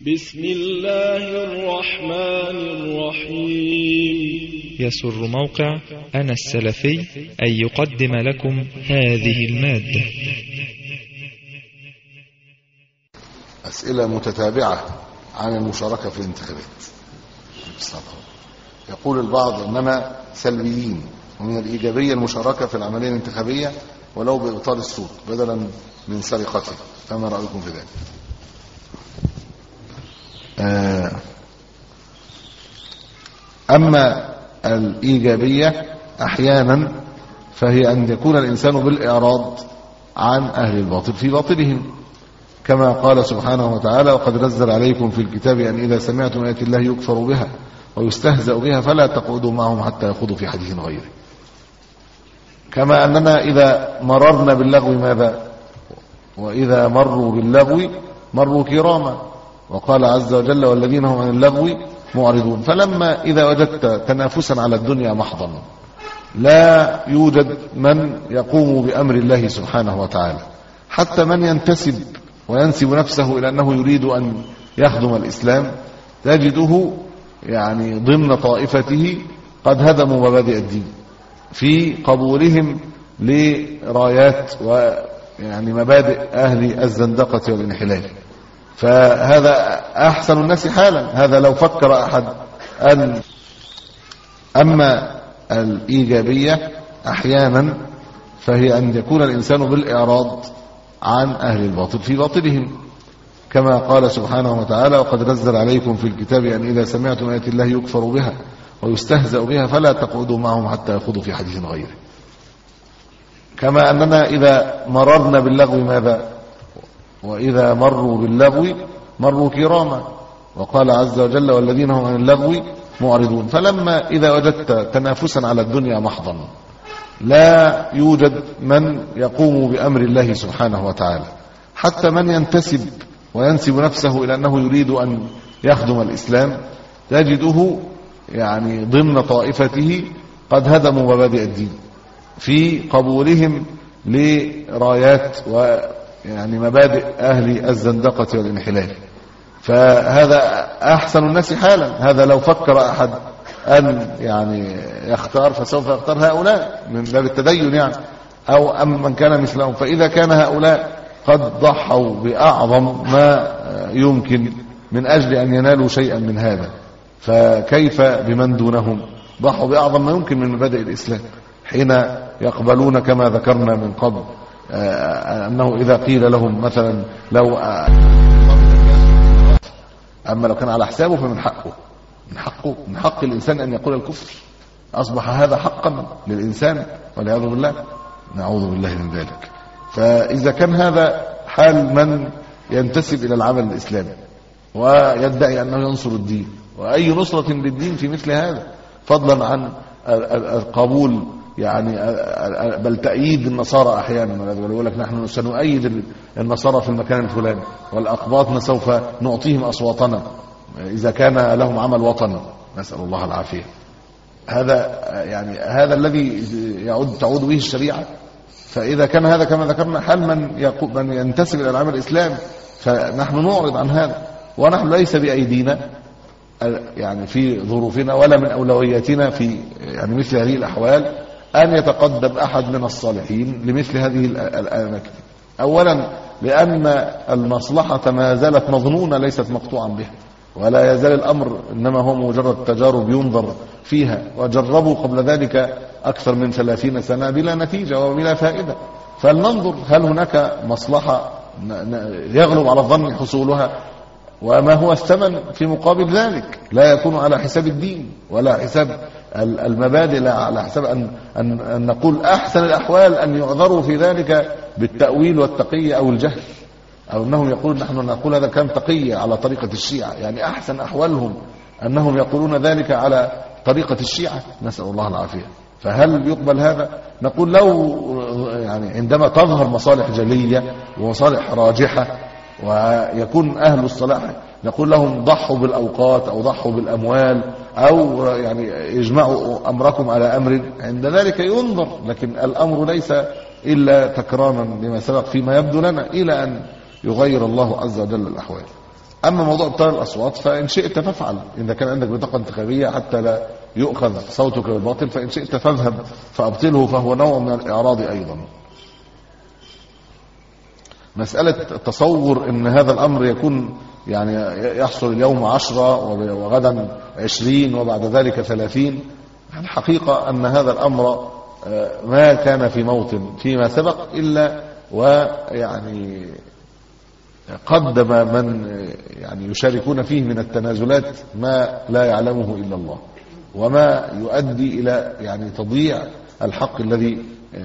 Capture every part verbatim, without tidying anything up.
بسم الله الرحمن الرحيم. يسر موقع أنا السلفي أن يقدم لكم هذه المادة. أسئلة متتابعة عن المشاركة في الانتخابات. يقول البعض أننا سلبيين، ومن الإيجابية المشاركة في العملية الانتخابية ولو بإبطال الصوت بدلا من سرقته، فما رأيكم في ذلك؟ أما الإيجابية أحيانا فهي أن يكون الإنسان بالإعراض عن أهل الباطل في باطلهم، كما قال سبحانه وتعالى: وقد نزل عليكم في الكتاب أن إذا سمعتم آيات الله يكفر بها ويستهزأ بها فلا تقعدوا معهم حتى يخوضوا في حديث غيره. كما أننا إذا مررنا باللغو ماذا؟ وإذا مروا باللغو مروا كراما، وقال عز وجل: والذين هم عن اللغو معرضون. فلما إذا وجدت تنافسا على الدنيا محضا لا يوجد من يقوم بأمر الله سبحانه وتعالى، حتى من ينتسب وينسب نفسه إلى أنه يريد أن يخدم الإسلام تجده يعني ضمن طائفته قد هدموا مبادئ الدين في قبولهم لرايات ويعني مبادئ أهل الزندقة والانحلال. فهذا أحسن الناس حالا، هذا لو فكر أحد أن. أما الإيجابية أحيانا فهي أن يكون الإنسان بالإعراض عن أهل الباطل في باطلهم، كما قال سبحانه وتعالى: وقد نزل عليكم في الكتاب أن إذا سمعتم آيات الله يكفر بها ويستهزأ بها فلا تقعدوا معهم حتى يخوضوا في حديث غيره. كما أننا إذا مررنا باللغو ماذا؟ وإذا مروا باللغو مروا كراما، وقال عز وجل: والذين هم عن اللغو معرضون. فلما إذا وجدت تنافسا على الدنيا محضا لا يوجد من يقوم بأمر الله سبحانه وتعالى، حتى من ينتسب وينسب نفسه إلى أنه يريد أن يخدم الإسلام تجده يعني ضمن طائفته قد هدموا مبادئ الدين في قبولهم لرايات ويعني مبادئ أهل الزندقة والانحلال. فهذا أحسن الناس حالا، هذا لو فكر أحد أن يعني يختار فسوف يختار هؤلاء من باب التدين يعني، أو أم من كان مثلهم. فإذا كان هؤلاء قد ضحوا بأعظم ما يمكن من أجل أن ينالوا شيئا من هذا، فكيف بمن دونهم؟ ضحوا بأعظم ما يمكن من مبادئ الإسلام حين يقبلون، كما ذكرنا من قبل أنه إذا قيل لهم مثلا لو أما لو كان على حسابه فمن حقه من حقه من حق الإنسان أن يقول الكفر. أصبح هذا حقا للإنسان والعياذ بالله، نعوذ بالله من ذلك. فإذا كان هذا حال من ينتسب إلى العمل الإسلامي ويدعي أنه ينصر الدين، وأي نصرة للدين في مثل هذا، فضلا عن القبول يعني بل تأييد النصارى أحيانا، يقول لك نحن سنؤيد النصارى في المكان الفلاني، والأقباط سوف نعطيهم أصواتنا إذا كان لهم عمل وطني، نسأل الله العافية. هذا يعني هذا الذي يعود تعود به الشريعة. فإذا كان هذا كما ذكرنا حال من من ينتسب إلى العمل الإسلامي، فنحن نعرض عن هذا، ونحن ليس بأيدينا يعني في ظروفنا ولا من أولوياتنا في يعني مثل هذه الأحوال أن يتقدم أحد من الصالحين لمثل هذه الأماكن. أولا لأن المصلحة ما زالت مظنونة ليست مقطوعا بها، ولا يزال الأمر إنما هو مجرد تجارب ينظر فيها، وجربوا قبل ذلك أكثر من ثلاثين سنة بلا نتيجة وبلا فائدة. فلننظر هل هناك مصلحة يغلب على الظن حصولها، وما هو الثمن في مقابل ذلك. لا يكون على حساب الدين ولا حساب المبادئ، لا على حساب أن, أن, أن نقول أحسن الأحوال أن يعذروا في ذلك بالتأويل والتقية أو الجهل، أو أنهم يقولون نحن نقول هذا كان تقية على طريقة الشيعة، يعني أحسن أحوالهم أنهم يقولون ذلك على طريقة الشيعة، نسأل الله العافية. فهل يقبل هذا؟ نقول لو يعني عندما تظهر مصالح جلية ومصالح راجحة ويكون أهل الصلاح نقول لهم ضحوا بالأوقات أو ضحوا بالأموال أو يعني اجمعوا أمركم على أمر، عند ذلك ينظر. لكن الأمر ليس إلا تكراما لما سبق فيما يبدو لنا إلى أن يغير الله عز وجل الأحوال. أما موضوع ابطال الأصوات فإن شئت فافعل، إذا كان عندك بطاقة انتخابية حتى لا يؤخذ صوتك بالباطل فإن شئت فاذهب فأبطله، فهو نوع من الإعراض أيضا. مسألة التصور أن هذا الأمر يكون يعني يحصل اليوم عشرة وغدا عشرين وبعد ذلك ثلاثين، الحقيقة أن هذا الأمر ما كان في موطن فيما سبق إلا ويعني قدم من يعني يشاركون فيه من التنازلات ما لا يعلمه إلا الله، وما يؤدي إلى يعني تضييع الحق الذي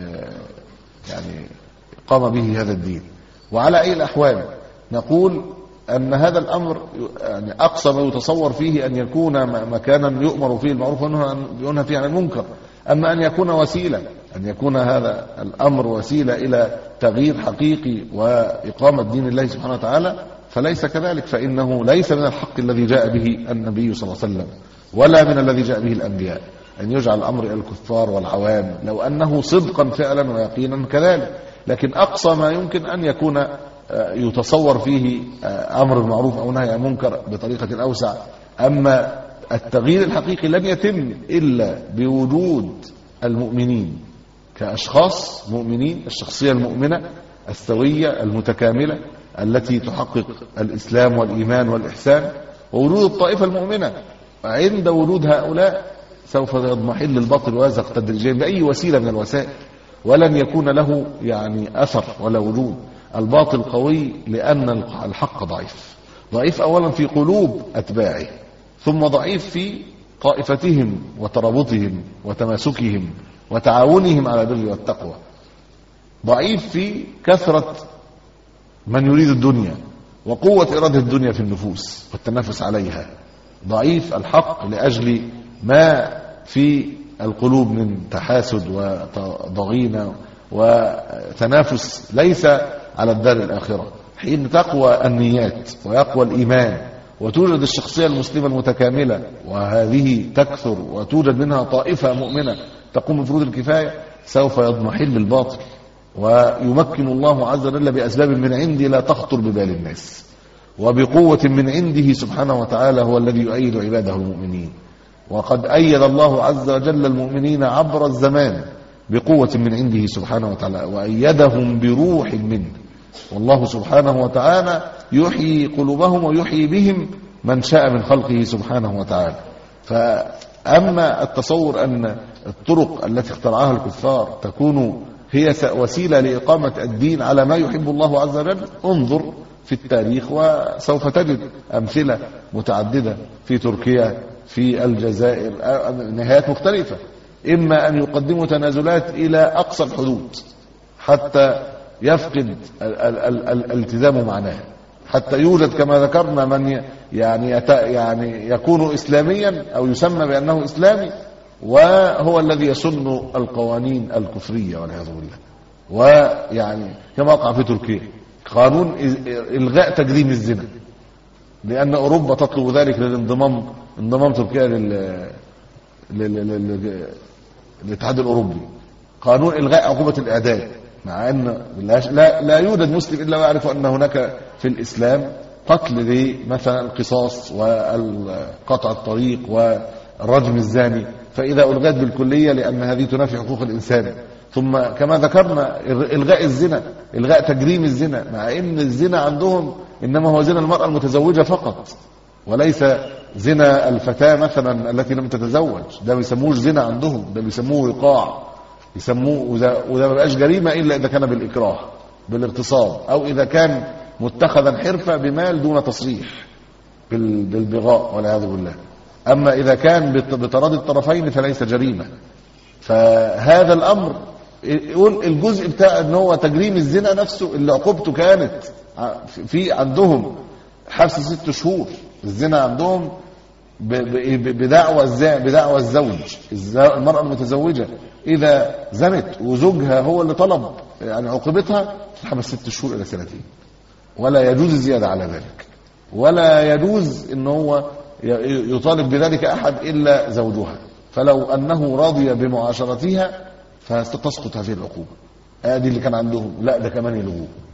يعني قام به هذا الدين. وعلى أي الأحوال نقول أن هذا الأمر يعني أقصى ما يتصور فيه أن يكون مكانا يؤمر فيه المعروف وينهى فيه عن المنكر. أما أن يكون وسيلة، أن يكون هذا الأمر وسيلة إلى تغيير حقيقي وإقامة دين الله سبحانه وتعالى فليس كذلك، فإنه ليس من الحق الذي جاء به النبي صلى الله عليه وسلم ولا من الذي جاء به الأنبياء أن يجعل الأمر إلى الكفار والعوام، لو أنه صدقا فعلا ويقينا كذلك. لكن أقصى ما يمكن أن يكون يتصور فيه أمر بالمعروف أو نهي عن المنكر بطريقة أوسع. أما التغيير الحقيقي لن يتم إلا بوجود المؤمنين كأشخاص مؤمنين، الشخصية المؤمنة السوية المتكاملة التي تحقق الإسلام والإيمان والإحسان، ووجود الطائفة المؤمنة. عند وجود هؤلاء سوف يضمحل الباطل ويزق تدريجيا بأي وسيلة من الوسائل، ولن يكون له يعني أثر ولا وجود. الباطل قوي لأن الحق ضعيف، ضعيف أولا في قلوب أتباعه، ثم ضعيف في طائفتهم وترابطهم وتماسكهم وتعاونهم على البر والتقوى، ضعيف في كثرة من يريد الدنيا وقوة إرادة الدنيا في النفوس والتنافس عليها، ضعيف الحق لأجل ما في القلوب من تحاسد وضغينة وتنافس ليس على الدار الآخرة. حين تقوى النيات ويقوى الإيمان وتوجد الشخصية المسلمة المتكاملة وهذه تكثر وتوجد منها طائفة مؤمنة تقوم بفروض الكفاية، سوف يضمحل الباطل ويمكن الله عز وجل بأسباب من عنده لا تخطر ببال الناس، وبقوة من عنده سبحانه وتعالى هو الذي يؤيد عباده المؤمنين. وقد أيد الله عز وجل المؤمنين عبر الزمان بقوة من عنده سبحانه وتعالى، وأيدهم بروح منه. والله سبحانه وتعالى يحيي قلوبهم ويحيي بهم من شاء من خلقه سبحانه وتعالى. فأما التصور أن الطرق التي اخترعها الكفار تكون هي وسيلة لإقامة الدين على ما يحب الله عز وجل، انظر في التاريخ وسوف تجد أمثلة متعددة في تركيا، في الجزائر، نهايات مختلفة. إما أن يقدموا تنازلات إلى أقصى الحدود حتى يفقد الالتزام معناه، حتى يوجد كما ذكرنا من يعني يعني يكون إسلاميا أو يسمى بأنه إسلامي وهو الذي يسن القوانين الكفرية والعياذ بالله. ويعني كما وقع في تركيا قانون إلغاء تجريم الزنا، لأن أوروبا تطلب ذلك للانضمام انضمام تركيا لل للاتحاد الأوروبي، قانون إلغاء عقوبة الإعدام، مع أن لا, لا يوجد مسلم إلا ويعرف أن هناك في الإسلام قتل لمثلا القصاص وقطع الطريق والرجم الزاني، فإذا ألغت بالكلية لأن هذه تنافي حقوق الإنسان. ثم كما ذكرنا إلغاء الزنا، إلغاء تجريم الزنا، مع أن الزنا عندهم إنما هو زنا المرأة المتزوجة فقط وليس زنا الفتاة مثلا التي لم تتزوج، ده بيسموه زنا عندهم، ده بيسموه وقاع، يسموه، وده ما بقاش جريمة إلا إذا كان بالإكراه بالاغتصاب، أو إذا كان متخذا حرفة بمال دون تصريح بالبغاء والعياذ بالله. أما إذا كان بتراضي الطرفين فليس جريمة. فهذا الأمر يقول الجزء بتاع ان هو تجريم الزنا نفسه اللي عقوبته كانت في عندهم حبس ست شهور، الزنا عندهم بدعوى بدعوى الزوج، المرأة المتزوجة إذا زنت وزوجها هو اللي طلب يعني عقوبتها تتحبس ست شهور إلى سنتين، ولا يجوز الزيادة على ذلك، ولا يجوز ان هو يطالب بذلك أحد إلا زوجها. فلو أنه راضي بمعاشرتها فستسقط هذه العقوبة. ادي اللي كان عندهم، لا ده كمان يلغوه.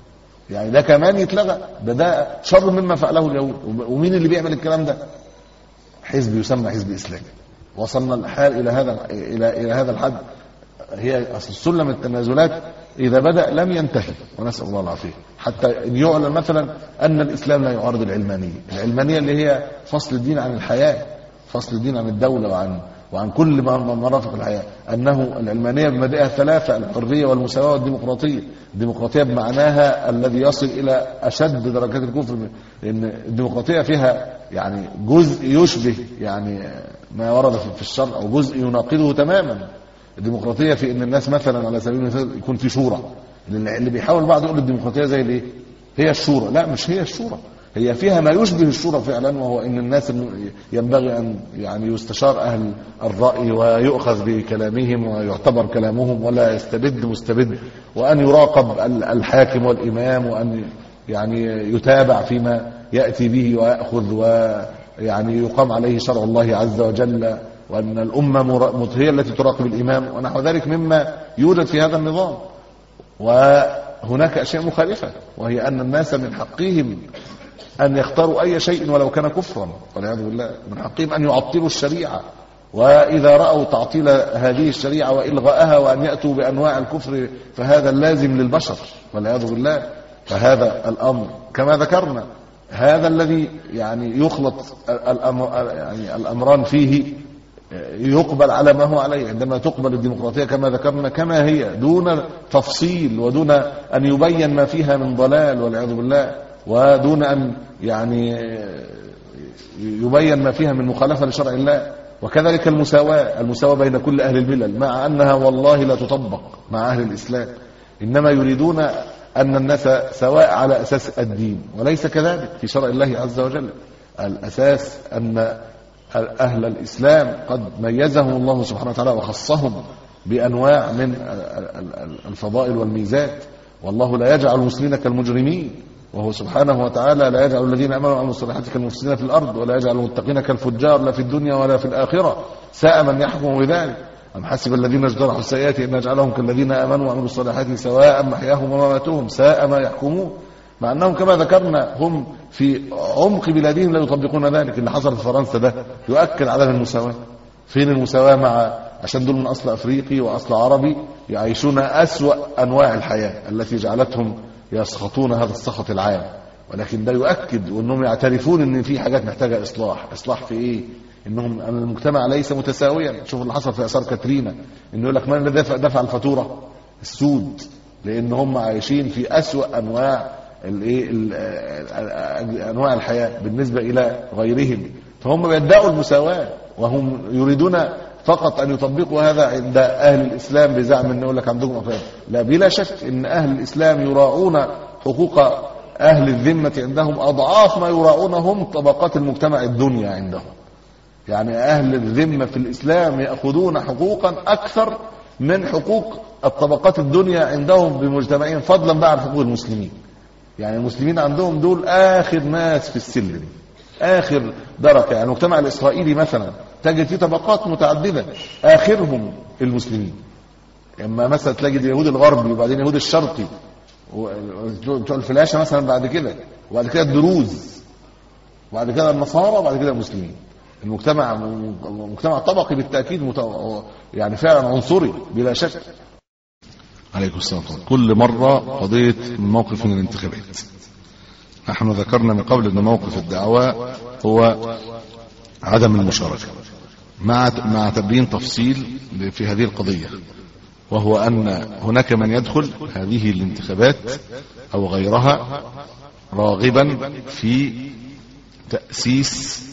يعني ده كمان يتلغى، ده ده شر مما فعله اليهود. ومين اللي بيعمل الكلام ده؟ حزب يسمى حزب اسلامي. وصلنا الحال الى هذا الى الى هذا الحد. هي اصل سلم التنازلات اذا بدا لم ينتهي، ونسال الله العافيه. حتى ان يعلن مثلا ان الاسلام لا يعارض العلمانيه، العلمانيه اللي هي فصل الدين عن الحياه، فصل الدين عن الدوله وعن وعن كل مرافق الحياه، انه العلمانيه بمبادئها الثلاثه: الحريه والمساواه والديمقراطيه. الديمقراطيه بمعناها الذي يصل الى اشد درجات الكفر، لان الديمقراطيه فيها يعني جزء يشبه يعني ما ورد في الشرع، او جزء يناقضه تماما. الديمقراطيه في ان الناس مثلا على سبيل المثال يكون في شورى. اللي بيحاول بعض يقول الديمقراطيه زي الايه؟ هي الشورى. لا، مش هي الشورى، هي فيها ما يشبه الشورى فعلا، وهو ان الناس ينبغي ان يعني يستشار اهل الراي ويؤخذ بكلامهم ويعتبر كلامهم ولا يستبد مستبد، وان يراقب الحاكم والامام، وان يعني يتابع فيما ياتي به وياخذ، ويعني يقام عليه شرع الله عز وجل، وان الامه هي التي تراقب الامام ونحو ذلك مما يوجد في هذا النظام. وهناك اشياء مخالفه، وهي ان الناس من حقهم أن يختاروا أي شيء ولو كان كفرا والعياذ بالله، من حقهم أن يعطلوا الشريعة، وإذا رأوا تعطيل هذه الشريعة وإلغاءها وأن يأتوا بأنواع الكفر فهذا اللازم للبشر والعياذ بالله. فهذا الأمر كما ذكرنا هذا الذي يعني يخلط الأمر يعني الأمران فيه يقبل على ما هو عليه. عندما تقبل الديمقراطية كما ذكرنا كما هي دون تفصيل ودون أن يبين ما فيها من ضلال والعياذ بالله، ودون أن يعني يبين ما فيها من مخالفة لشرع الله. وكذلك المساواة، المساواة بين كل أهل الملل، مع أنها والله لا تطبق مع أهل الإسلام، إنما يريدون أن الناس سواء على أساس الدين، وليس كذلك في شرع الله عز وجل. الأساس أن أهل الإسلام قد ميزهم الله سبحانه وتعالى وخصهم بأنواع من الفضائل والميزات، والله لا يجعل المسلمين كالمجرمين، وهو سبحانه وتعالى لا يجعل الذين امنوا وعملوا الصالحات كالمفسدين في الارض، ولا يجعل المتقين كالفجار لا في الدنيا ولا في الاخره، ساء من يحكم بذلك. ام حسب الذين اجترحوا السيئات ان نجعلهم كالذين امنوا وعملوا الصالحات سواء محياهم ومماتهم ساء ما يحكمون. مع انهم كما ذكرنا هم في عمق بلادهم لا يطبقون ذلك. اللي حصل في فرنسا ده يؤكد عدم المساواه. فين المساواه مع عشان دول من اصل افريقي واصل عربي يعيشون اسوأ انواع الحياه التي جعلتهم يسخطون هذا السخط العام، ولكن ده يؤكد وانهم يعترفون ان في حاجات محتاجه اصلاح. اصلاح في ايه؟ انهم أن المجتمع ليس متساويا. شوفوا اللي حصل في اثار كاترينا، انه يقول لك من الذي دفع, دفع الفاتوره؟ السود، لان هم عايشين في اسوأ انواع الايه انواع الحياه بالنسبه الى غيرهم، فهم بيدعوا المساواه وهم يريدون فقط ان يطبقوا هذا عند اهل الاسلام بزعم ان يقول لك عندكم افراد. لا، بلا شك ان اهل الاسلام يراعون حقوق اهل الذمه عندهم اضعاف ما يراعونهم طبقات المجتمع الدنيا عندهم. يعني اهل الذمه في الاسلام ياخذون حقوقا اكثر من حقوق الطبقات الدنيا عندهم بمجتمعين، فضلا بقى عن حقوق المسلمين. يعني المسلمين عندهم دول اخر ناس في السلم، اخر درجه. يعني المجتمع الاسرائيلي مثلا تجد فيه طبقات متعدده، اخرهم المسلمين. اما مثلا تلاقي اليهود الغربي وبعدين اليهود الشرقي بتوع الفلاشه مثلا، بعد كده وبعد كده الدروز، وبعد كده النصارى، وبعد كده المسلمين. المجتمع مجتمع طبقي بالتاكيد، مت... يعني فعلا عنصري بلا شك. عليكم السلام. كل مره قضيه موقف من الانتخابات. نحن ذكرنا من قبل ان موقف الدعوة هو عدم المشاركة، مع مع تبيين تفصيل في هذه القضية، وهو ان هناك من يدخل هذه الانتخابات او غيرها راغبا في تأسيس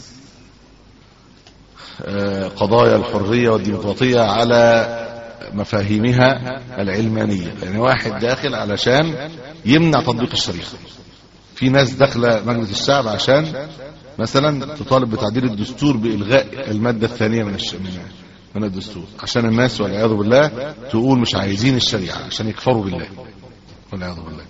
قضايا الحرية والديمقراطية على مفاهيمها العلمانية. يعني واحد داخل علشان يمنع تطبيق الشريعة. في ناس داخله مجلس الشعب عشان مثلا تطالب بتعديل الدستور بإلغاء المادة الثانية من من الدستور، عشان الناس والعياذ بالله تقول مش عايزين الشريعة عشان يكفروا بالله والعياذ بالله.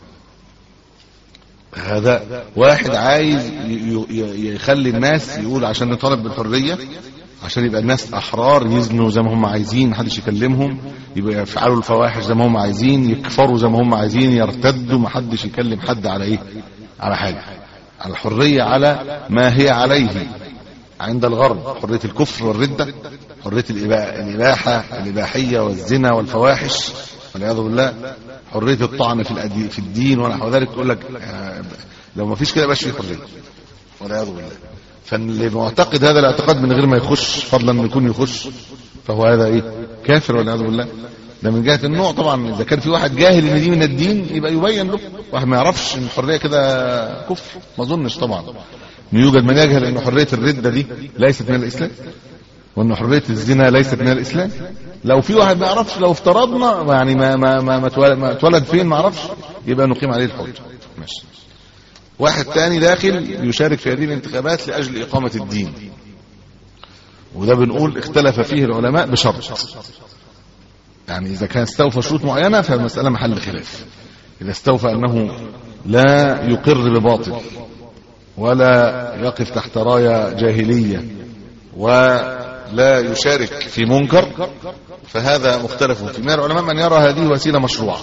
هذا واحد عايز يخلي الناس يقول عشان نطالب بالحرية عشان يبقى الناس احرار يزنوا زي ما هم عايزين، محدش يكلمهم، يبقى يفعلوا الفواحش زي ما هم عايزين، يكفروا زي ما هم عايزين، يرتدوا، محدش يكلم حد على ايه؟ على حاجه، على الحريه على ما هي عليه عند الغرب، حريه الكفر والرده، حريه الاباحه الاباحيه والزنا والفواحش والعياذ بالله، حريه الطعن في في الدين ونحو ذلك. تقول لك لو ما فيش كده يبقاش في حريه والعياذ بالله. فاللي معتقد هذا الاعتقاد من غير ما يخش، فضلا من يكون يخش، فهو هذا ايه؟ كافر والعياذ بالله. ده من جهه النوع. طبعا اذا كان في واحد جاهل ان دي من الدين يبقى يبين له، واحد ما يعرفش ان الحريه كده كفر، ما اظنش طبعا يوجد من يجهل ان حريه الرده دي ليست من الاسلام، وان حريه الزنا ليست من الاسلام. لو في واحد ما يعرفش، لو افترضنا يعني ما ما ما, ما اتولد فين ما يعرفش، يبقى نقيم عليه الحجه. ماشي. واحد تاني داخل يشارك في هذه الانتخابات لاجل اقامه الدين، وده بنقول اختلف فيه العلماء بشرط، يعني اذا كان استوفى شروط معينه فالمساله محل خلاف. اذا استوفى انه لا يقر بباطل ولا يقف تحت رايه جاهليه ولا يشارك في منكر، فهذا مختلف فيه. من العلماء من يرى هذه وسيله مشروعه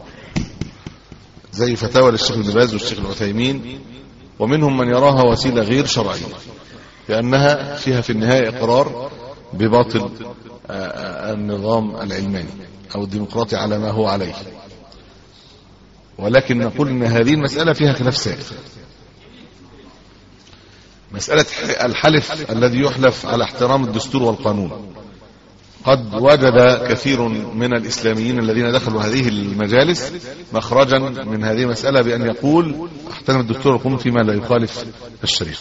زي فتاوى للشيخ ابن باز والشيخ العثيمين، ومنهم من يراها وسيله غير شرعيه لانها فيها في النهايه اقرار بباطل النظام العلماني او الديمقراطي على ما هو عليه. ولكن نقول ان هذه المساله فيها خلاف سائغ. مساله الحلف الذي يحلف على احترام الدستور والقانون، قد وجد كثير من الإسلاميين الذين دخلوا هذه المجالس مخرجا من هذه المسألة بأن يقول احترم الدستور والقانون فيما لا يخالف الشريعة.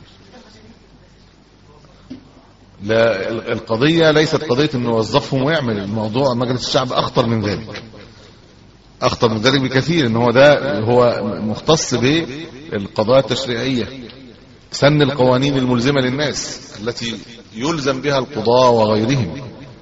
لا، القضية ليست قضية أن نوظفهم ويعمل الموضوع. مجلس الشعب أخطر من ذلك، أخطر من ذلك بكثير، أنه ده هو مختص بالقضايا التشريعية، سن القوانين الملزمة للناس التي يلزم بها القضاة وغيرهم.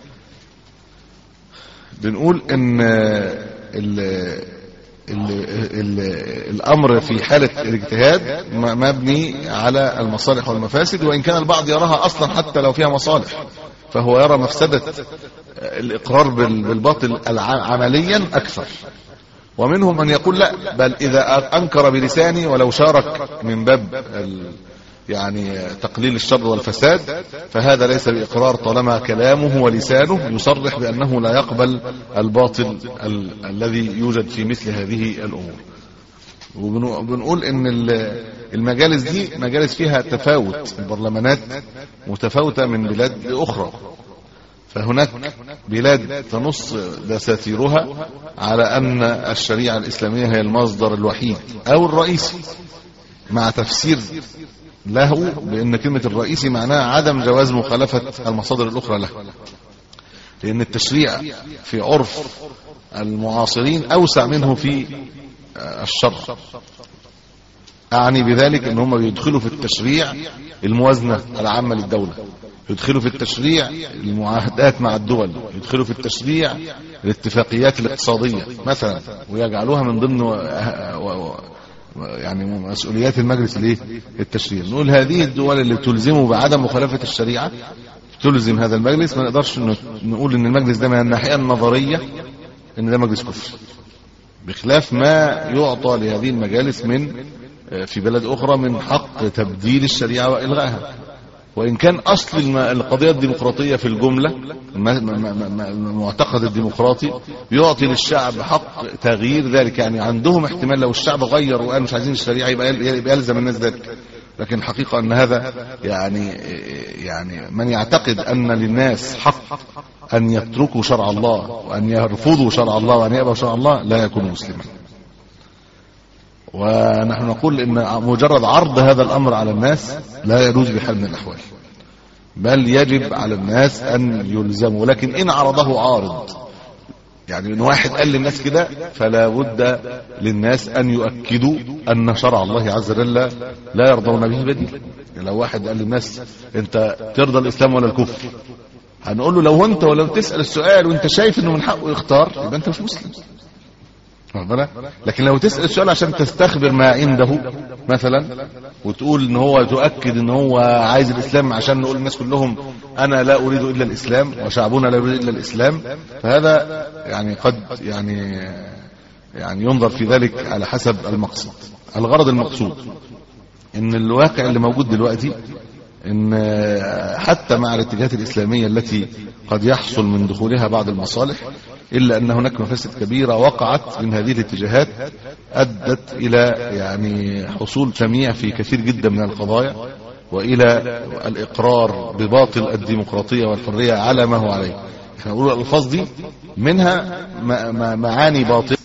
بنقول ان ال ال ال الامر في حالة الاجتهاد مبني على المصالح والمفاسد، وان كان البعض يراها اصلا حتى لو فيها مصالح فهو يرى مفسدة الاقرار بالباطل عمليا اكثر. ومنهم من يقول لا، بل اذا انكر بلسانه ولو شارك من باب يعني تقليل الشر والفساد فهذا ليس بإقرار، طالما كلامه ولسانه يصرح بأنه لا يقبل الباطل ال الذي يوجد في مثل هذه الأمور. وبنقول ان المجالس دي مجالس فيها تفاوت، البرلمانات متفاوتة من بلاد أخرى، فهناك بلاد تنص دساتيرها على أن الشريعة الإسلامية هي المصدر الوحيد أو الرئيسي، مع تفسير له بأن كلمة الرئيسي معناها عدم جواز مخالفة المصادر الأخرى له، لأن التشريع في عرف المعاصرين أوسع منه في الشرع. أعني بذلك أن هم يدخلوا في التشريع الموازنة العامة للدولة، يدخلوا في التشريع المعاهدات مع الدول، يدخلوا في التشريع الاتفاقيات الاقتصادية مثلا، ويجعلوها من ضمن يعني مسؤوليات المجلس الايه التشريع. نقول هذه الدول اللي تلزمه بعدم مخالفة الشريعة تلزم هذا المجلس، ما نقدرش نقول ان المجلس ده من الناحية النظرية ان ده مجلس كفر، بخلاف ما يعطى لهذه المجالس من في بلد اخرى من حق تبديل الشريعة والغائها. وإن كان أصل القضية الديمقراطية في الجملة المعتقد الديمقراطي يعطي للشعب حق تغيير ذلك، يعني عندهم احتمال لو الشعب غير وقال مش عايزين الشريعة يبقى يلزم الناس ذلك. لكن حقيقة أن هذا يعني يعني من يعتقد أن للناس حق أن يتركوا شرع الله وأن يرفضوا شرع الله وأن يأبوا شرع الله لا يكون مسلما. ونحن نقول ان مجرد عرض هذا الامر على الناس لا يجوز بحال من الاحوال، بل يجب على الناس ان يلزموا. لكن ان عرضه عارض، يعني ان واحد قال للناس كده، فلا بد للناس ان يؤكدوا ان شرع الله عز وجل لا يرضون به بديل. يعني لو واحد قال للناس انت ترضى الاسلام ولا الكفر، هنقول له لو انت ولو تسأل السؤال وانت شايف انه من حقه يختار يبقى انت مش مسلم. لكن لو تسأل السؤال عشان تستخبر ما عنده مثلا وتقول ان هو تؤكد ان هو عايز الاسلام عشان نقول الناس كلهم انا لا اريد الا الاسلام وشعبنا لا يريد الا الاسلام، فهذا يعني قد يعني يعني ينظر في ذلك على حسب المقصد. الغرض المقصود ان الواقع اللي موجود دلوقتي ان حتى مع الاتجاهات الاسلاميه التي قد يحصل من دخولها بعض المصالح، الا ان هناك مفاسد كبيره وقعت من هذه الاتجاهات ادت الى يعني حصول تمييع في كثير جدا من القضايا، والى الاقرار بباطل الديمقراطيه والحريه على ما هو عليه. احنا بنقول الالفاظ دي منها معاني باطله،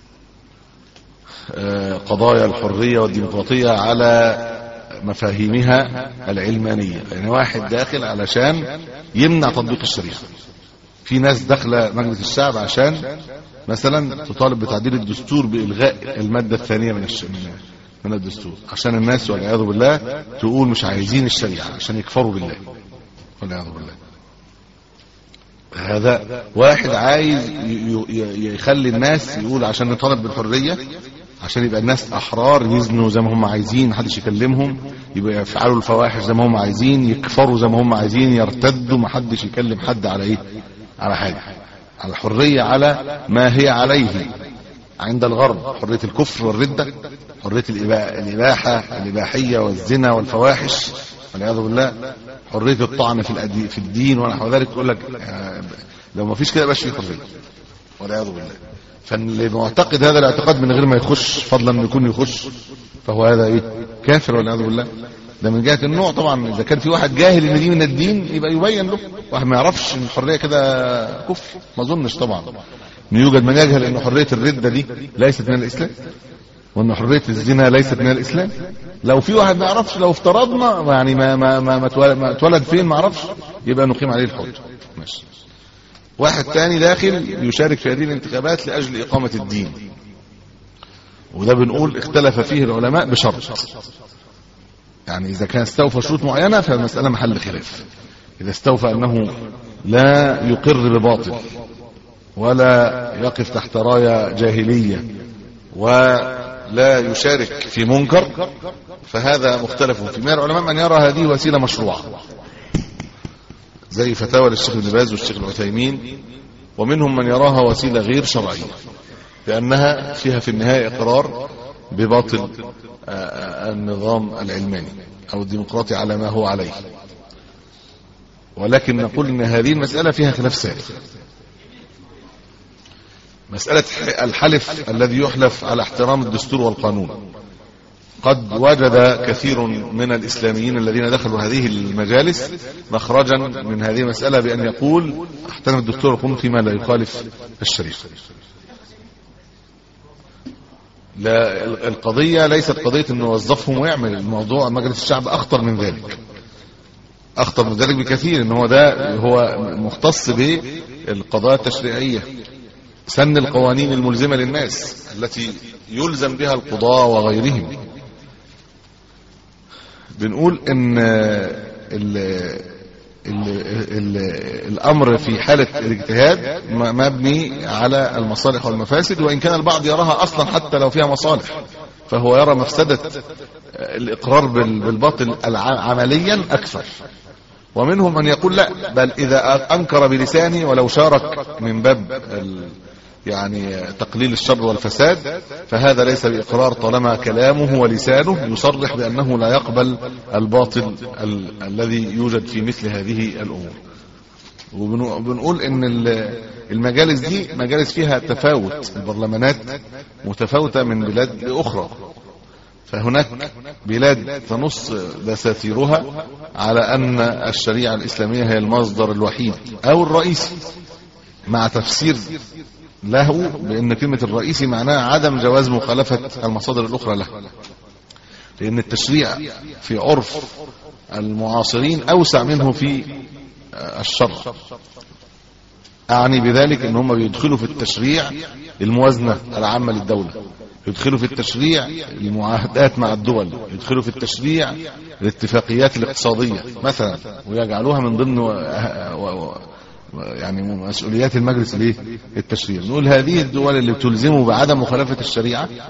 قضايا الحريه والديمقراطيه على مفاهيمها العلمانيه، يعني واحد داخل علشان يمنع تطبيق الشريعه. في ناس داخله مجلس الشعب عشان مثلا تطالب بتعديل الدستور بإلغاء المادة الثانية من من الدستور، عشان الناس والعياذ بالله تقول مش عايزين الشريعة عشان يكفروا بالله والعياذ بالله. هذا واحد عايز يخلي الناس يقول عشان نطالب بالحرية، عشان يبقى الناس احرار يزنوا زي ما هم عايزين، محدش يكلمهم، يبقى يفعلوا الفواحش زي ما هم عايزين، يكفروا زي ما هم عايزين، يرتدوا، محدش يكلم حد على ايه، على حاجه، على الحريه، على ما هي عليه عند الغرب، حريه الكفر والرده، حريه الاباحه الاباحيه والزنا والفواحش والعياذ بالله، حريه الطعن في في الدين ونحو ذلك. يقول لك لو ما فيش كده يبقى في حريه والعياذ بالله. فاللي معتقد هذا الاعتقاد من غير ما يخش، فضلا من يكون يخش، فهو هذا ايه، كافر والعياذ بالله. ده من جهه النوع. طبعا اذا كان في واحد جاهل ان دي من الدين يبقى يبين له، واحد ما يعرفش ان الحريه كده كفر، ما اظنش طبعا ان يوجد من يجهل ان حريه الرده دي ليست من الاسلام، وان حريه الزنا ليست من الاسلام. لو في واحد ما يعرفش، لو افترضنا يعني ما ما ما, ما اتولد فين ما يعرفش، يبقى نقيم عليه الحج. ماشي. واحد تاني داخل يشارك في هذه الانتخابات لأجل إقامة الدين، وده بنقول اختلف فيه العلماء بشرط، يعني إذا كان استوفى شروط معينة فالمسألة محل خلاف. إذا استوفى أنه لا يقر بباطل ولا يقف تحت راية جاهلية ولا يشارك في منكر، فهذا مختلف فيه. من العلماء من يرى هذه وسيلة مشروعة زي فتاوى للشيخ ابن باز والشيخ العثيمين، ومنهم من يراها وسيلة غير شرعية لأنها فيها في النهاية إقرار بباطل النظام العلماني أو الديمقراطي على ما هو عليه. ولكن نقول أن هذه المسألة فيها خلاف سائغ. مسألة الحلف الذي يحلف على احترام الدستور والقانون، قد وجد كثير من الإسلاميين الذين دخلوا هذه المجالس مخرجا من هذه المسألة بأن يقول احترم الدستور والقانون فيما لا يخالف الشريعة. لا، القضية ليست قضية أنه يوظفهم ويعمل الموضوع. مجلس الشعب أخطر من ذلك، أخطر من ذلك بكثير، أنه هو ده هو مختص بالقضايا التشريعية، سن القوانين الملزمة للناس التي يلزم بها القضاة وغيرهم. بنقول ان ال ال ال الامر في حالة الاجتهاد مبني على المصالح والمفاسد، وان كان البعض يراها اصلا حتى لو فيها مصالح، فهو يرى مفسدة الاقرار بالباطل عمليا اكثر. ومنهم من يقول لا، بل اذا انكر بلسانه ولو شارك من باب يعني تقليل الشر والفساد فهذا ليس بإقرار، طالما كلامه ولسانه يصرح بأنه لا يقبل الباطل ال الذي يوجد في مثل هذه الأمور. وبنقول ان المجالس دي مجالس فيها تفاوت، البرلمانات متفاوتة من بلاد أخرى، فهناك بلاد تنص دساتيرها على أن الشريعة الإسلامية هي المصدر الوحيد أو الرئيسي، مع تفسير له بأن كلمة الرئيسي معناها عدم جواز مخالفة المصادر الأخرى له، لأن التشريع في عرف المعاصرين أوسع منه في الشرع. أعني بذلك أن هم بيدخلوا في التشريع الموازنة العامة للدولة، يدخلوا في التشريع المعاهدات مع الدول، يدخلوا في التشريع الاتفاقيات الاقتصادية مثلا، ويجعلوها من ضمن و... و... يعني مسؤوليات المجلس الايه التشريع. نقول هذه الدول اللي بتلزموا بعدم مخالفة الشريعة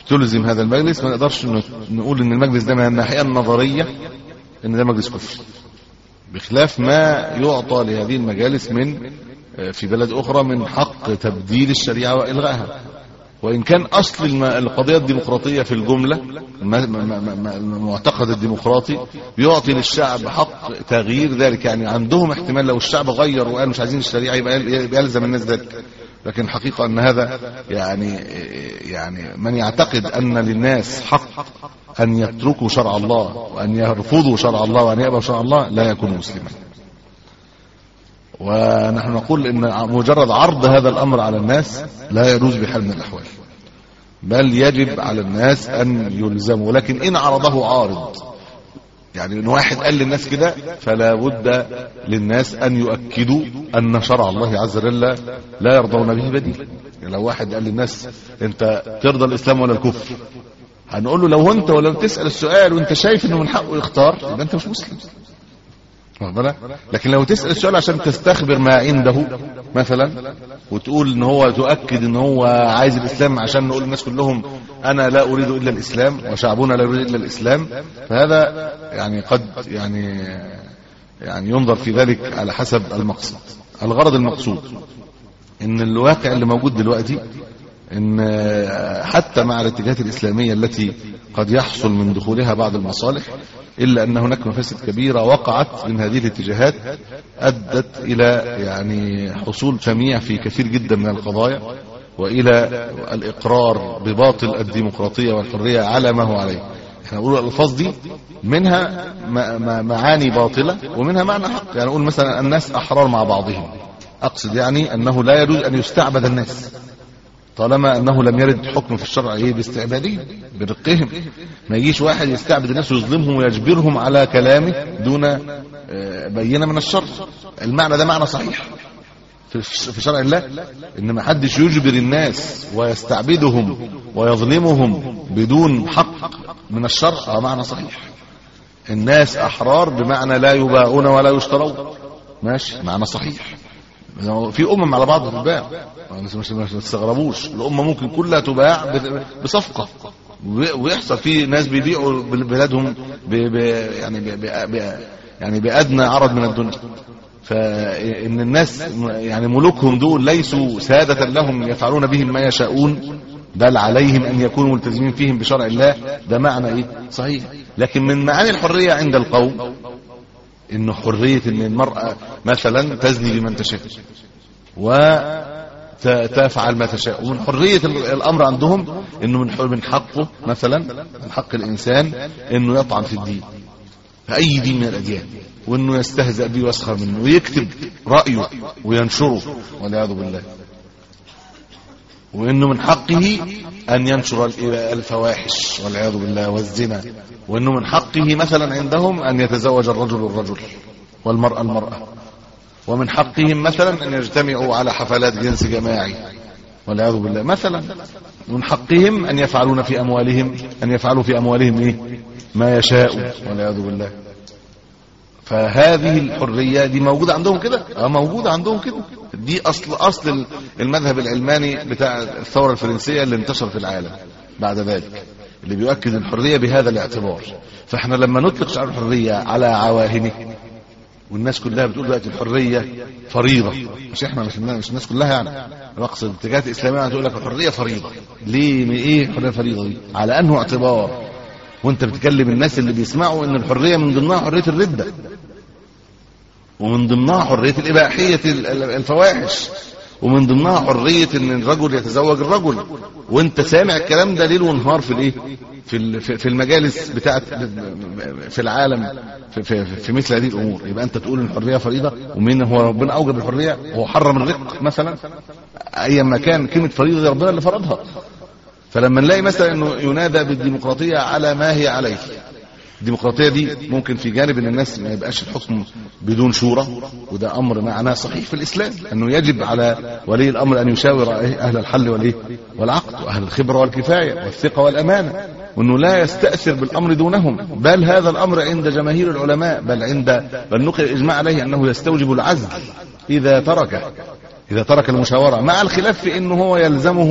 تلزم هذا المجلس، ما نقدرش نقول ان المجلس ده من الناحية النظرية ان ده مجلس كفر، بخلاف ما يعطى لهذه المجالس من في بلد اخرى من حق تبديل الشريعة والغائها. وان كان اصل القضية الديمقراطية في الجملة المعتقد الديمقراطي بيعطي للشعب حق تغيير ذلك، يعني عندهم احتمال لو الشعب غير وقال مش عايزين الشريعة يبقى يلزم الناس ذلك. لكن الحقيقة ان هذا يعني يعني من يعتقد ان للناس حق ان يتركوا شرع الله وان يرفضوا شرع الله وان يأبوا شرع الله لا يكون مسلما. ونحن نقول ان مجرد عرض هذا الامر على الناس لا يجوز بحال من الاحوال، بل يجب على الناس ان يلزموا. لكن ان عرضه عارض، يعني ان واحد قال للناس كده، فلا بد للناس ان يؤكدوا ان شرع الله عز وجل لا يرضون به بديل. يعني لو واحد قال للناس انت ترضى الاسلام ولا الكفر، هنقول له لو انت ولو تسأل السؤال وانت شايف انه من حقه يختار يبقى انت مش مسلم. لكن لو تسأل السؤال عشان تستخبر ما عنده مثلا، وتقول ان هو تؤكد ان هو عايز الاسلام عشان نقول للناس كلهم انا لا اريد الا الاسلام وشعبنا لا يريد الا الاسلام، فهذا يعني قد يعني يعني ينظر في ذلك على حسب المقصد. الغرض المقصود ان الواقع اللي موجود دلوقتي ان حتى مع الاتجاهات الاسلامية التي قد يحصل من دخولها بعض المصالح، الا ان هناك مفاسد كبيرة وقعت من هذه الاتجاهات ادت الى يعني حصول جميع في كثير جدا من القضايا، والى الاقرار بباطل الديمقراطية والحرية على ما هو عليه. احنا نقول الالفاظ دي منها معاني باطلة ومنها معنى حق. يعني نقول مثلا الناس احرار مع بعضهم، اقصد يعني انه لا يجوز ان يستعبد الناس طالما انه لم يرد حكم في الشرع ايه باستعبادهم برقهم. ما يجيش واحد يستعبد الناس ويظلمهم ويجبرهم على كلامه دون بينة من الشرع. المعنى ده معنى صحيح في شرع الله، ان ما حدش يجبر الناس ويستعبدهم ويظلمهم بدون حق من الشرع، معنى صحيح. الناس احرار بمعنى لا يباعون ولا يشترون، ماشي، معنى صحيح. في امم على بعض تباع، ما تستغربوش، الامه ممكن كلها تباع بصفقه، ويحصل في ناس بيبيعوا بلادهم ب يعني ب يعني بادنى عرض من الدنيا. فان الناس يعني ملوكهم دول ليسوا ساده لهم يفعلون بهم ما يشاءون، بل عليهم ان يكونوا ملتزمين فيهم بشرع الله. ده معنى ايه صحيح. لكن من معاني الحريه عند القوم انه حرية ان المرأة مثلا تزني بمن تشاء وتفعل ما تشاء. ومن حرية الامر عندهم انه من حقه مثلا من حق الانسان انه يطعن في الدين، في اي دين من الاديان، وانه يستهزأ به ويسخر منه ويكتب رأيه وينشره والعياذ بالله. وانه من حقه ان ينشر الفواحش والعياذ بالله والزنا. وانه من حقه مثلا عندهم ان يتزوج الرجل الرجل والمرأة المرأة. ومن حقهم مثلا ان يجتمعوا على حفلات جنس جماعي والعياذ بالله مثلا. من حقهم ان يفعلون في اموالهم ان يفعلوا في اموالهم ايه ما يشاءوا والعياذ بالله. فهذه الحرية دي موجودة عندهم كده، اه موجودة عندهم كده. دي اصل اصل المذهب العلماني بتاع الثورة الفرنسية اللي انتشر في العالم بعد ذلك، اللي بيؤكد الحرية بهذا الاعتبار. فاحنا لما نطلق شعار الحرية على عواهنه، والناس كلها بتقول دلوقتي الحرية فريضة، مش احنا مش مش الناس كلها، يعني نقصد الاتجاهات الاسلامية تقول لك الحرية فريضة. ليه؟ من ايه الحرية فريضة دي؟ على انه اعتبار. وانت بتكلم الناس اللي بيسمعوا ان الحرية من ضمنها حرية الردة، ومن ضمنها حرية الإباحية الفواحش، ومن ضمنها حرية ان الرجل يتزوج الرجل. وانت سامع الكلام ده ليل ونهار في الايه في في المجالس بتاعت في العالم في, في, في مثل هذه الامور. يبقى انت تقول ان الحرية فريضة، ومين هو ربنا اوجب الحرية؟ هو حرم الرق مثلا. ايا ما كان كلمة فريضة دي ربنا اللي فرضها. فلما نلاقي مثلا انه ينادى بالديمقراطية على ما هي عليه، الديمقراطية دي ممكن في جانب ان الناس ما يبقاش الحكم بدون شورى، وده امر معناه صحيح في الاسلام، انه يجب على ولي الامر ان يشاور اهل الحل والايه والعقد واهل الخبرة والكفاية والثقة والامانة، وانه لا يستأثر بالامر دونهم. بل هذا الامر عند جماهير العلماء، بل عند بل نقل الاجماع عليه انه يستوجب العزل اذا ترك اذا ترك المشاورة، مع الخلاف في انه هو يلزمه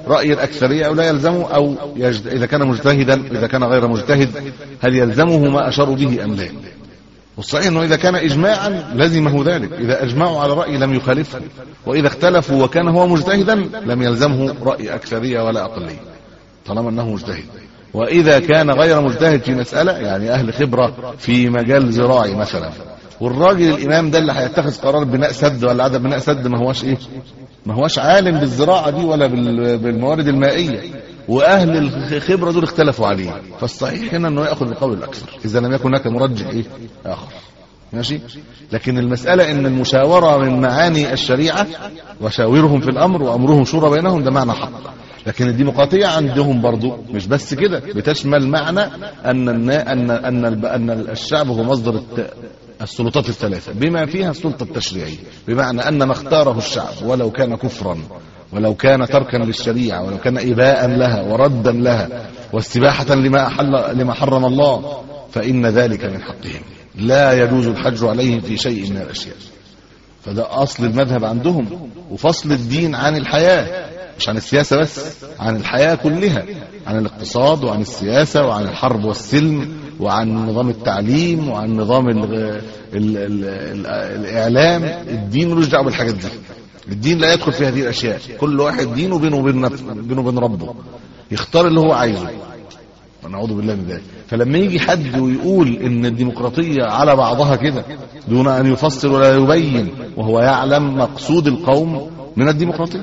رأي الأكثرية أو لا يلزمه، أو يجد إذا كان مجتهدا إذا كان غير مجتهد هل يلزمه ما أشاروا به أم لا. والصحيح أنه إذا كان إجماعا لزمه ذلك، إذا أجمعوا على رأي لم يخالفه، وإذا اختلفوا وكان هو مجتهدا لم يلزمه رأي أكثرية ولا أقلية طالما أنه مجتهد. وإذا كان غير مجتهد في مسألة، يعني أهل خبرة في مجال زراعي مثلا، والراجل الإمام ده اللي هيتخذ قرار بناء سد ولا عدم بناء سد ما هوش إيه ما هوش عالم بالزراعة دي ولا بالموارد المائية، وأهل الخبرة دول اختلفوا عليه، فالصحيح هنا أنه يأخذ بقول الأكثر إذا لم يكن هناك مرجح إيه آخر. ماشي. لكن المسألة ان المشاورة من معاني الشريعة، وشاورهم في الامر وامرهم شورى بينهم، ده معنى حق. لكن الديمقراطية عندهم برضو مش بس كده، بتشمل معنى ان ان ان ان الشعب هو مصدر السلطات الثلاثة بما فيها السلطة التشريعية، بمعنى ان ما اختاره الشعب ولو كان كفرا ولو كان تركا للشريعة ولو كان إباء لها وردا لها واستباحة لما أحل لما حرم الله فإن ذلك من حقهم، لا يجوز الحج عليهم في شيء من الأشياء. فده أصل المذهب عندهم، وفصل الدين عن الحياة، مش عن السياسة بس، عن الحياة كلها، عن الاقتصاد وعن السياسة وعن الحرب والسلم وعن نظام التعليم وعن نظام ال ال ال ال الإعلام. الدين ملوش دعوة بالحاجات دي، الدين لا يدخل في هذه الأشياء، كل واحد دينه بينه وبين بينه وبين ربه، يختار اللي هو عايزه، ونعوذ بالله من ذلك. فلما يجي حد ويقول ان الديمقراطية على بعضها كده دون ان يفصل ولا يبين، وهو يعلم مقصود القوم من الديمقراطية،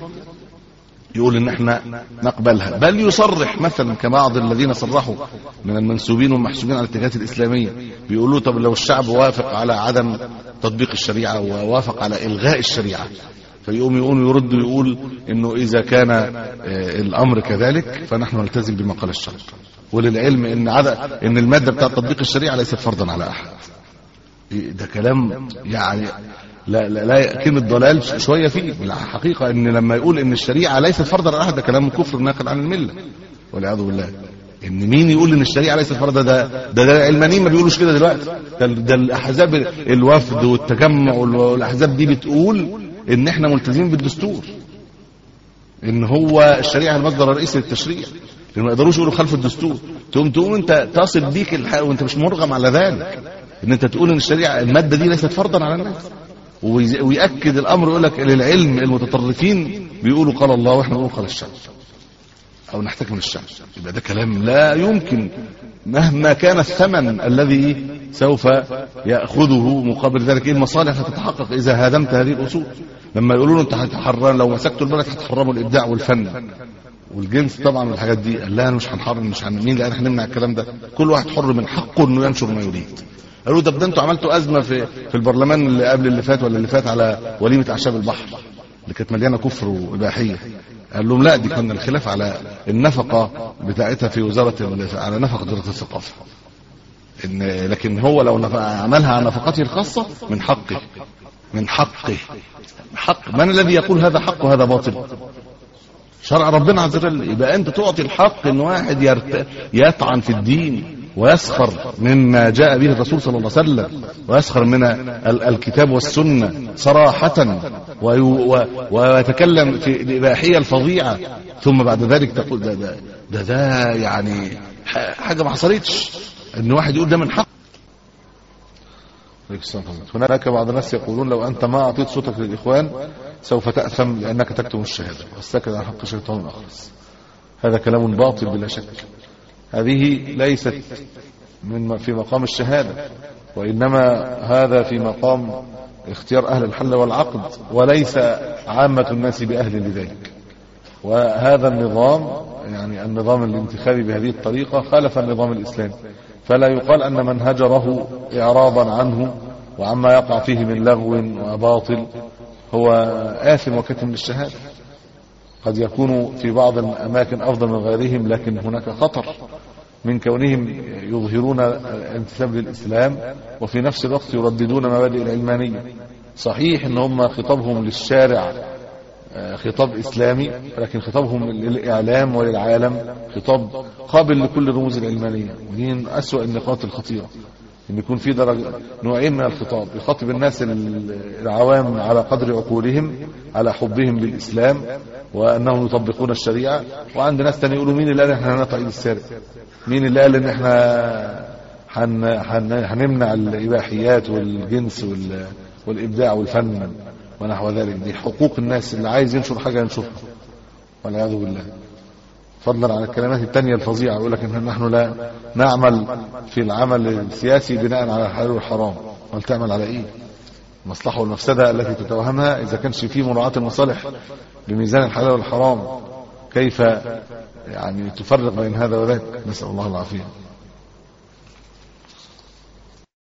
يقول ان احنا نقبلها، بل يصرح مثلا كبعض الذين صرحوا من المنسوبين والمحسوبين على الاتجاهات الإسلامية، بيقولوا طب لو الشعب وافق على عدم تطبيق الشريعة ووافق على إلغاء الشريعة، فيقوم يقوم يرد ويقول انه اذا كان الامر كذلك فنحن نلتزم بما قال الشرع. وللعلم ان عدد ان الماده بتاعه تطبيق الشريعه ليست فرضا على احد. ده كلام يعني لا لا, لا كلمه ضلال شويه فيه. الحقيقه ان لما يقول ان الشريعه ليست فرضا على احد ده كلام كفر ناقل عن المله والعياذ بالله. ان مين يقول ان الشريعه ليست فرضا؟ ده ده, ده العلمانيين ما بيقولوش كده دلوقتي، ده, ده الاحزاب الوفد والتجمع والاحزاب دي بتقول ان احنا ملتزمين بالدستور، ان هو الشريعه المصدر الرئيسي للتشريع، لأنه ما يقدروش يقولوا خلف الدستور. تقوم تقوم انت تصل بيك الحق وانت مش مرغم على ذلك، ان انت تقول ان الشريعه الماده دي ليست فرضا على الناس، ويأكد الامر يقول لك للعلم المتطرفين بيقولوا قال الله واحنا نقول قال الشعب او نحتكم للشعب. يبقى ده كلام لا يمكن مهما كان الثمن الذي سوف يأخذه مقابل ذلك. ايه المصالح هتتحقق اذا هدمت هذه الاصول؟ لما يقولوا له انت هتحرر لو مسكتوا البلد هتحرموا الابداع والفن والجنس طبعا والحاجات دي، قال لا مش هنحرم مش هن مين اللي احنا نمنع الكلام ده؟ كل واحد حر من حقه انه ينشر ما يريد. قالوا ده انتوا عملتوا ازمه في في البرلمان اللي قبل اللي فات ولا اللي فات على وليمه اعشاب البحر اللي كانت مليانه كفر واباحيه. قال لهم لا، دي كان الخلاف على النفقه بتاعتها في وزاره على نفقه وزاره الثقافه، ان لكن هو لو عملها على نفقته الخاصه من حقه من حقه حق. من الذي يقول هذا حق وهذا باطل؟ شرع ربنا عز وجل. يبقى انت تعطي الحق ان واحد يرت... يطعن في الدين ويسخر مما جاء به الرسول صلى الله عليه وسلم ويسخر من ال... الكتاب والسنة صراحة وي... و... ويتكلم في الإباحية الفظيعة، ثم بعد ذلك تقول ده ده ده, ده يعني حاجة ما حصلتش ان واحد يقول ده من حق. هناك بعض الناس يقولون لو أنت ما أعطيت صوتك للإخوان سوف تأثم لأنك تكتم الشهادة والسكت عن حق شيطان أخرس. هذا كلام باطل بلا شك. هذه ليست من في مقام الشهادة، وإنما هذا في مقام اختيار أهل الحل والعقد، وليس عامة الناس بأهل لذلك. وهذا النظام يعني النظام الانتخابي بهذه الطريقة خالف النظام الإسلامي، فلا يقال أن من هجره إعراضا عنه وعما يقع فيه من لغو وباطل هو آثم وكتم للشهادة. قد يكون في بعض الأماكن أفضل من غيرهم، لكن هناك خطر من كونهم يظهرون الانتساب للإسلام وفي نفس الوقت يرددون مبادئ العلمانية. صحيح ان هم خطابهم للشارع خطاب إسلامي، لكن خطابهم للإعلام وللعالم خطاب قابل لكل رموز العلمانية، ودي من أسوأ النقاط الخطيرة، ان يكون في درجة نوعين من الخطاب، يخاطب الناس العوام على قدر عقولهم على حبهم للإسلام وأنهم يطبقون الشريعة، وعند ناس تاني يقولوا مين اللي قال احنا هنقطع ايد السارق، مين اللي قال ان احنا هن هن هنمنع الإباحيات والجنس وال والإبداع والفن ونحو ذلك. دي حقوق الناس، اللي عايز ينشر حاجة ينشرها والعياذ بالله. فضلا عن الكلمات التانية الفظيعة، يقول لك ان نحن لا نعمل في العمل السياسي بناء على الحلال والحرام. وهل تعمل على ايه؟ المصلحة والمفسدة التي تتوهمها إذا كانش فيه مراعاة المصالح بميزان الحلال والحرام، كيف يعني تفرق بين هذا وذاك؟ نسأل الله العافية.